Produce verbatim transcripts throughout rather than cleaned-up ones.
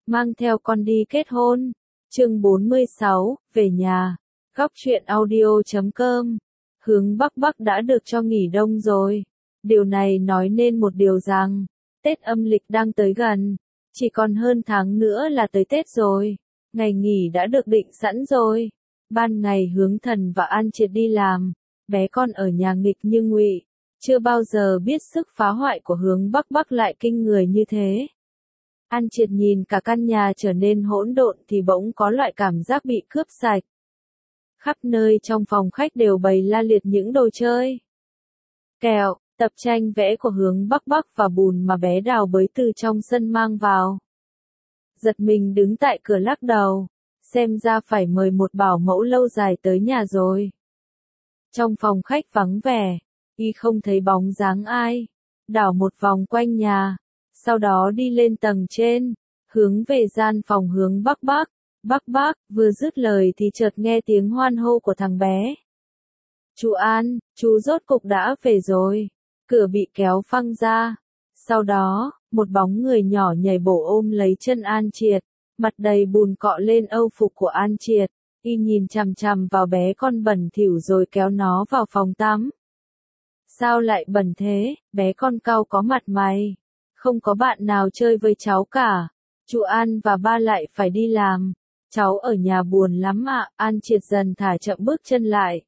mang theo con đi kết hôn. Chương bốn mươi sáu, về nhà. Góc truyện audio chấm com. Hướng Bắc Bắc đã được cho nghỉ đông rồi. Điều này nói nên một điều rằng, Tết âm lịch đang tới gần. Chỉ còn hơn tháng nữa là tới Tết rồi. Ngày nghỉ đã được định sẵn rồi. Ban ngày Hướng Thần và An Triệt đi làm. Bé con ở nhà nghịch như ngụy. Chưa bao giờ biết sức phá hoại của Hướng Bắc Bắc lại kinh người như thế. An Triệt nhìn cả căn nhà trở nên hỗn độn thì bỗng có loại cảm giác bị cướp sạch. Khắp nơi trong phòng khách đều bày la liệt những đồ chơi. Kẹo, tập tranh vẽ của Hướng Bắc Bắc và bùn mà bé Đào bới từ trong sân mang vào. Giật mình đứng tại cửa lắc đầu, xem ra phải mời một bảo mẫu lâu dài tới nhà rồi. Trong phòng khách vắng vẻ, y không thấy bóng dáng ai, đảo một vòng quanh nhà, sau đó đi lên tầng trên, hướng về gian phòng Hướng Bắc Bắc. Bắc Bắc, vừa dứt lời thì chợt nghe tiếng hoan hô của thằng bé. Chú An, chú rốt cục đã về rồi. Cửa bị kéo phăng ra. Sau đó, một bóng người nhỏ nhảy bổ ôm lấy chân An Triệt, mặt đầy bùn cọ lên âu phục của An Triệt. Y nhìn chằm chằm vào bé con bẩn thỉu rồi kéo nó vào phòng tắm. Sao lại bẩn thế, bé con cau có mặt mày. Không có bạn nào chơi với cháu cả. Chú An và ba lại phải đi làm. Cháu ở nhà buồn lắm ạ. An Triệt dần thả chậm bước chân lại.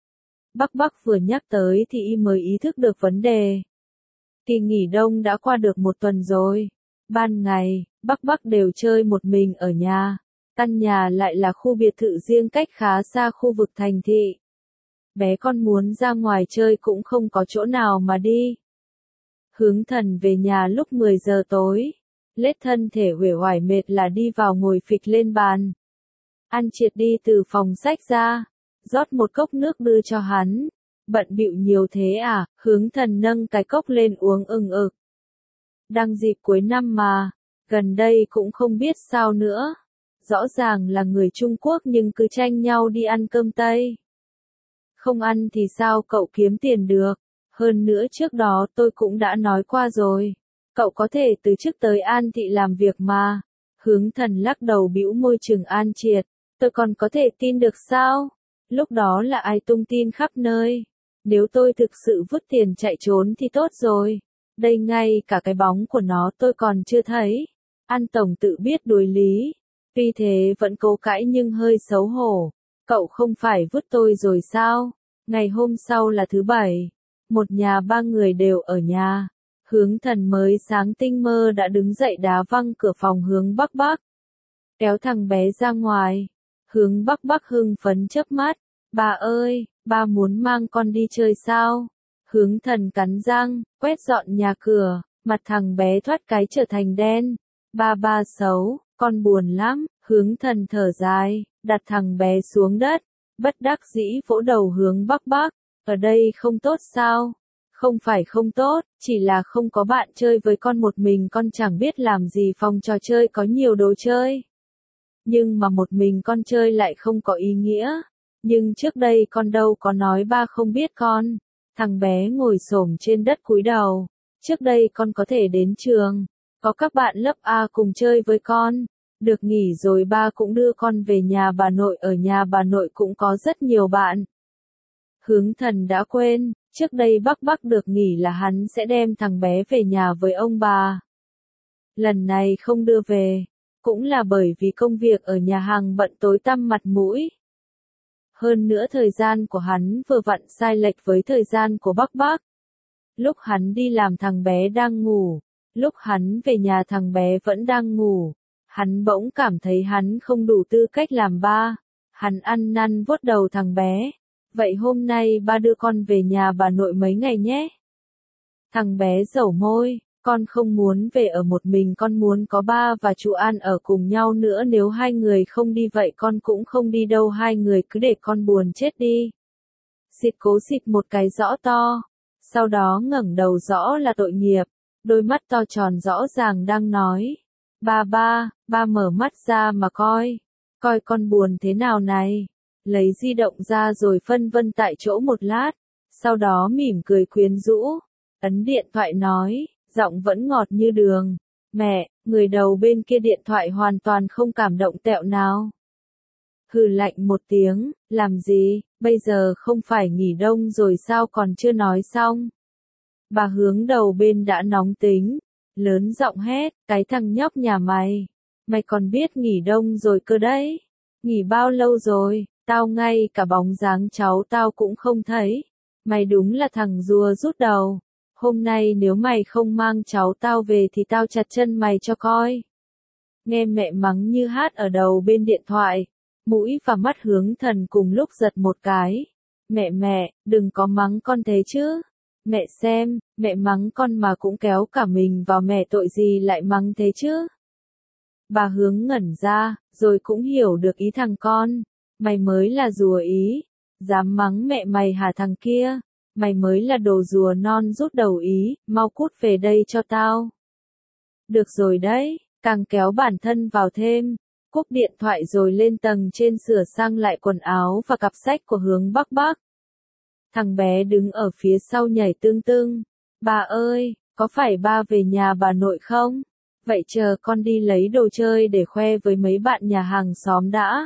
Bắc Bắc vừa nhắc tới thì y mới ý thức được vấn đề. Kỳ nghỉ đông đã qua được một tuần rồi. Ban ngày, Bắc Bắc đều chơi một mình ở nhà. Căn nhà lại là khu biệt thự riêng cách khá xa khu vực thành thị. Bé con muốn ra ngoài chơi cũng không có chỗ nào mà đi. Hướng Thần về nhà lúc mười giờ tối. Lết thân thể uể oải mệt là đi vào ngồi phịch lên bàn. An Triệt đi từ phòng sách ra, rót một cốc nước đưa cho hắn. Bận bịu nhiều thế à? Hướng Thần nâng cái cốc lên uống ừng ực. Đang dịp cuối năm mà, gần đây cũng không biết sao nữa. Rõ ràng là người Trung Quốc nhưng cứ tranh nhau đi ăn cơm Tây. Không ăn thì sao cậu kiếm tiền được? Hơn nữa trước đó tôi cũng đã nói qua rồi. Cậu có thể từ chức tới An Thị làm việc mà. Hướng Thần lắc đầu bĩu môi trừng An Triệt. Tôi còn có thể tin được sao? Lúc đó là ai tung tin khắp nơi. Nếu tôi thực sự vứt tiền chạy trốn thì tốt rồi. Đây ngay cả cái bóng của nó tôi còn chưa thấy. An Tổng tự biết đối lý. Tuy thế vẫn cố cãi nhưng hơi xấu hổ. Cậu không phải vứt tôi rồi sao? Ngày hôm sau là thứ bảy. Một nhà ba người đều ở nhà. Hướng Thần mới sáng tinh mơ đã đứng dậy đá văng cửa phòng Hướng Bắc Bắc. Kéo thằng bé ra ngoài. Hướng Bắc Bắc hưng phấn chớp mắt. Bà ơi, ba muốn mang con đi chơi sao? Hướng Thần cắn răng, quét dọn nhà cửa, mặt thằng bé thoát cái trở thành đen. Ba ba xấu, con buồn lắm. Hướng Thần thở dài, đặt thằng bé xuống đất, bất đắc dĩ vỗ đầu Hướng Bắc Bắc. Ở đây không tốt sao? Không phải không tốt, chỉ là không có bạn chơi với con, một mình con chẳng biết làm gì. Phòng trò chơi có nhiều đồ chơi. Nhưng mà một mình con chơi lại không có ý nghĩa. Nhưng trước đây con đâu có nói ba không biết con. Thằng bé ngồi xổm trên đất cúi đầu. Trước đây con có thể đến trường. Có các bạn lớp A cùng chơi với con. Được nghỉ rồi ba cũng đưa con về nhà bà nội. Ở nhà bà nội cũng có rất nhiều bạn. Hướng Thần đã quên. Trước đây Bắc Bắc được nghỉ là hắn sẽ đem thằng bé về nhà với ông bà. Lần này không đưa về. Cũng là bởi vì công việc ở nhà hàng bận tối tăm mặt mũi. Hơn nữa thời gian của hắn vừa vặn sai lệch với thời gian của Bắc Bắc. Lúc hắn đi làm thằng bé đang ngủ. Lúc hắn về nhà thằng bé vẫn đang ngủ. Hắn bỗng cảm thấy hắn không đủ tư cách làm ba. Hắn ăn năn vuốt đầu thằng bé. Vậy hôm nay ba đưa con về nhà bà nội mấy ngày nhé. Thằng bé dẩu môi. Con không muốn về ở một mình, con muốn có ba và chú An ở cùng nhau nữa. Nếu hai người không đi vậy con cũng không đi đâu. Hai người cứ để con buồn chết đi. Xịt cố xịt một cái rõ to. Sau đó ngẩng đầu rõ là tội nghiệp. Đôi mắt to tròn rõ ràng đang nói. Ba ba, ba mở mắt ra mà coi. Coi con buồn thế nào này. Lấy di động ra rồi phân vân tại chỗ một lát. Sau đó mỉm cười quyến rũ. Ấn điện thoại nói. Giọng vẫn ngọt như đường. Mẹ, người đầu bên kia điện thoại hoàn toàn không cảm động tẹo nào. Hừ lạnh một tiếng, làm gì, bây giờ không phải nghỉ đông rồi sao còn chưa nói xong. Bà hướng đầu bên đã nóng tính, lớn giọng hét, cái thằng nhóc nhà mày, mày còn biết nghỉ đông rồi cơ đấy. Nghỉ bao lâu rồi, tao ngay cả bóng dáng cháu tao cũng không thấy. Mày đúng là thằng rùa rút đầu. Hôm nay nếu mày không mang cháu tao về thì tao chặt chân mày cho coi. Nghe mẹ mắng như hát ở đầu bên điện thoại, mũi và mắt Hướng Thần cùng lúc giật một cái. Mẹ mẹ, đừng có mắng con thế chứ. Mẹ xem, mẹ mắng con mà cũng kéo cả mình vào, mẹ tội gì lại mắng thế chứ. Bà Hướng ngẩn ra, rồi cũng hiểu được ý thằng con. Mày mới là rùa ý. Dám mắng mẹ mày hả thằng kia? Mày mới là đồ rùa non rút đầu ý, mau cút về đây cho tao. Được rồi đấy, càng kéo bản thân vào thêm. Cúp điện thoại rồi lên tầng trên sửa sang lại quần áo và cặp sách của Hướng Bắc Bắc. Thằng bé đứng ở phía sau nhảy tưng tưng. Bà ơi, có phải ba về nhà bà nội không? Vậy chờ con đi lấy đồ chơi để khoe với mấy bạn nhà hàng xóm đã.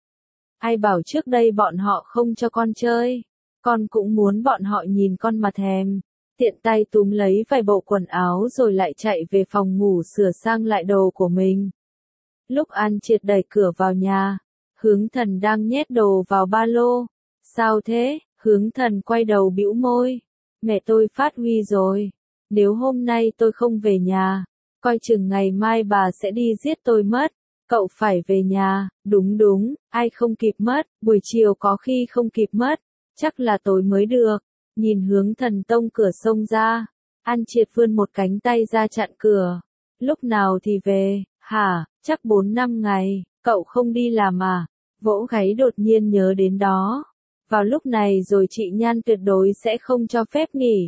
Ai bảo trước đây bọn họ không cho con chơi. Con cũng muốn bọn họ nhìn con mà thèm. Tiện tay túm lấy vài bộ quần áo rồi lại chạy về phòng ngủ sửa sang lại đồ của mình. Lúc An Triệt đẩy cửa vào nhà, Hướng Thần đang nhét đồ vào ba lô. Sao thế? Hướng Thần quay đầu bĩu môi. Mẹ tôi phát huy rồi. Nếu hôm nay tôi không về nhà, coi chừng ngày mai bà sẽ đi giết tôi mất. Cậu phải về nhà, đúng đúng, ai không kịp mất, buổi chiều có khi không kịp mất, chắc là tối mới được. Nhìn Hướng Thần tông cửa xông ra, An Triệt vươn một cánh tay ra chặn cửa. Lúc nào thì về, hả, chắc bốn năm ngày, cậu không đi làm à? Vỗ gáy đột nhiên nhớ đến đó. Vào lúc này rồi chị Nhan tuyệt đối sẽ không cho phép nghỉ.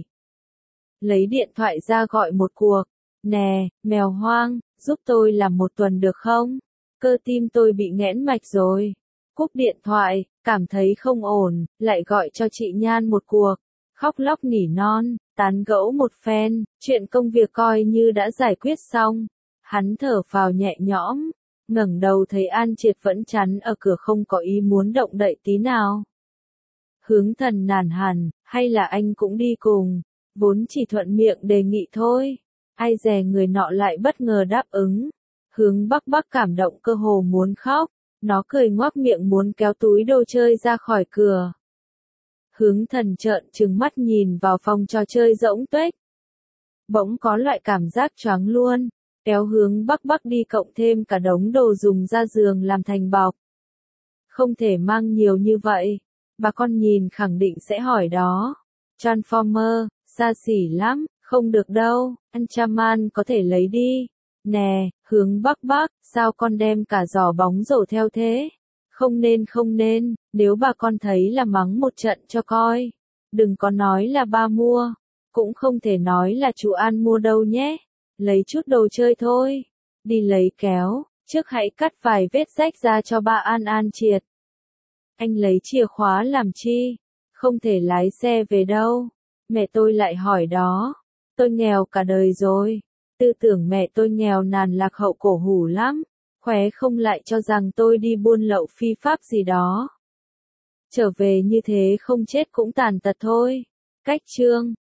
Lấy điện thoại ra gọi một cuộc. Nè, mèo hoang, giúp tôi làm một tuần được không? Cơ tim tôi bị nghẽn mạch rồi. Cúp điện thoại, cảm thấy không ổn, lại gọi cho chị Nhan một cuộc. Khóc lóc nỉ non, tán gẫu một phen, chuyện công việc coi như đã giải quyết xong. Hắn thở phào nhẹ nhõm, ngẩng đầu thấy An Triệt vẫn chắn ở cửa không có ý muốn động đậy tí nào. Hướng Thần nản hẳn, hay là anh cũng đi cùng, vốn chỉ thuận miệng đề nghị thôi. Ai dè người nọ lại bất ngờ đáp ứng. Hướng Bắc Bắc cảm động cơ hồ muốn khóc, nó cười ngoác miệng muốn kéo túi đồ chơi ra khỏi cửa. Hướng Thần trợn trừng mắt nhìn vào phòng trò chơi rỗng tuếch. Bỗng có loại cảm giác choáng luôn, kéo Hướng Bắc Bắc đi cộng thêm cả đống đồ dùng ra giường làm thành bọc. Không thể mang nhiều như vậy, bà con nhìn khẳng định sẽ hỏi đó. Transformer, xa xỉ lắm, không được đâu, anh Chaman có thể lấy đi. Nè, Hướng Bắc Bắc, sao con đem cả giỏ bóng rổ theo thế? Không nên không nên, nếu bà con thấy là mắng một trận cho coi. Đừng có nói là ba mua, cũng không thể nói là chú An mua đâu nhé. Lấy chút đồ chơi thôi. Đi lấy kéo, trước hãy cắt vài vết rách ra cho ba An An Triệt. Anh lấy chìa khóa làm chi? Không thể lái xe về đâu. Mẹ tôi lại hỏi đó. Tôi nghèo cả đời rồi. Tư tưởng mẹ tôi nghèo nàn lạc hậu cổ hủ lắm. Khóe không lại cho rằng tôi đi buôn lậu phi pháp gì đó. Trở về như thế không chết cũng tàn tật thôi. Cách chương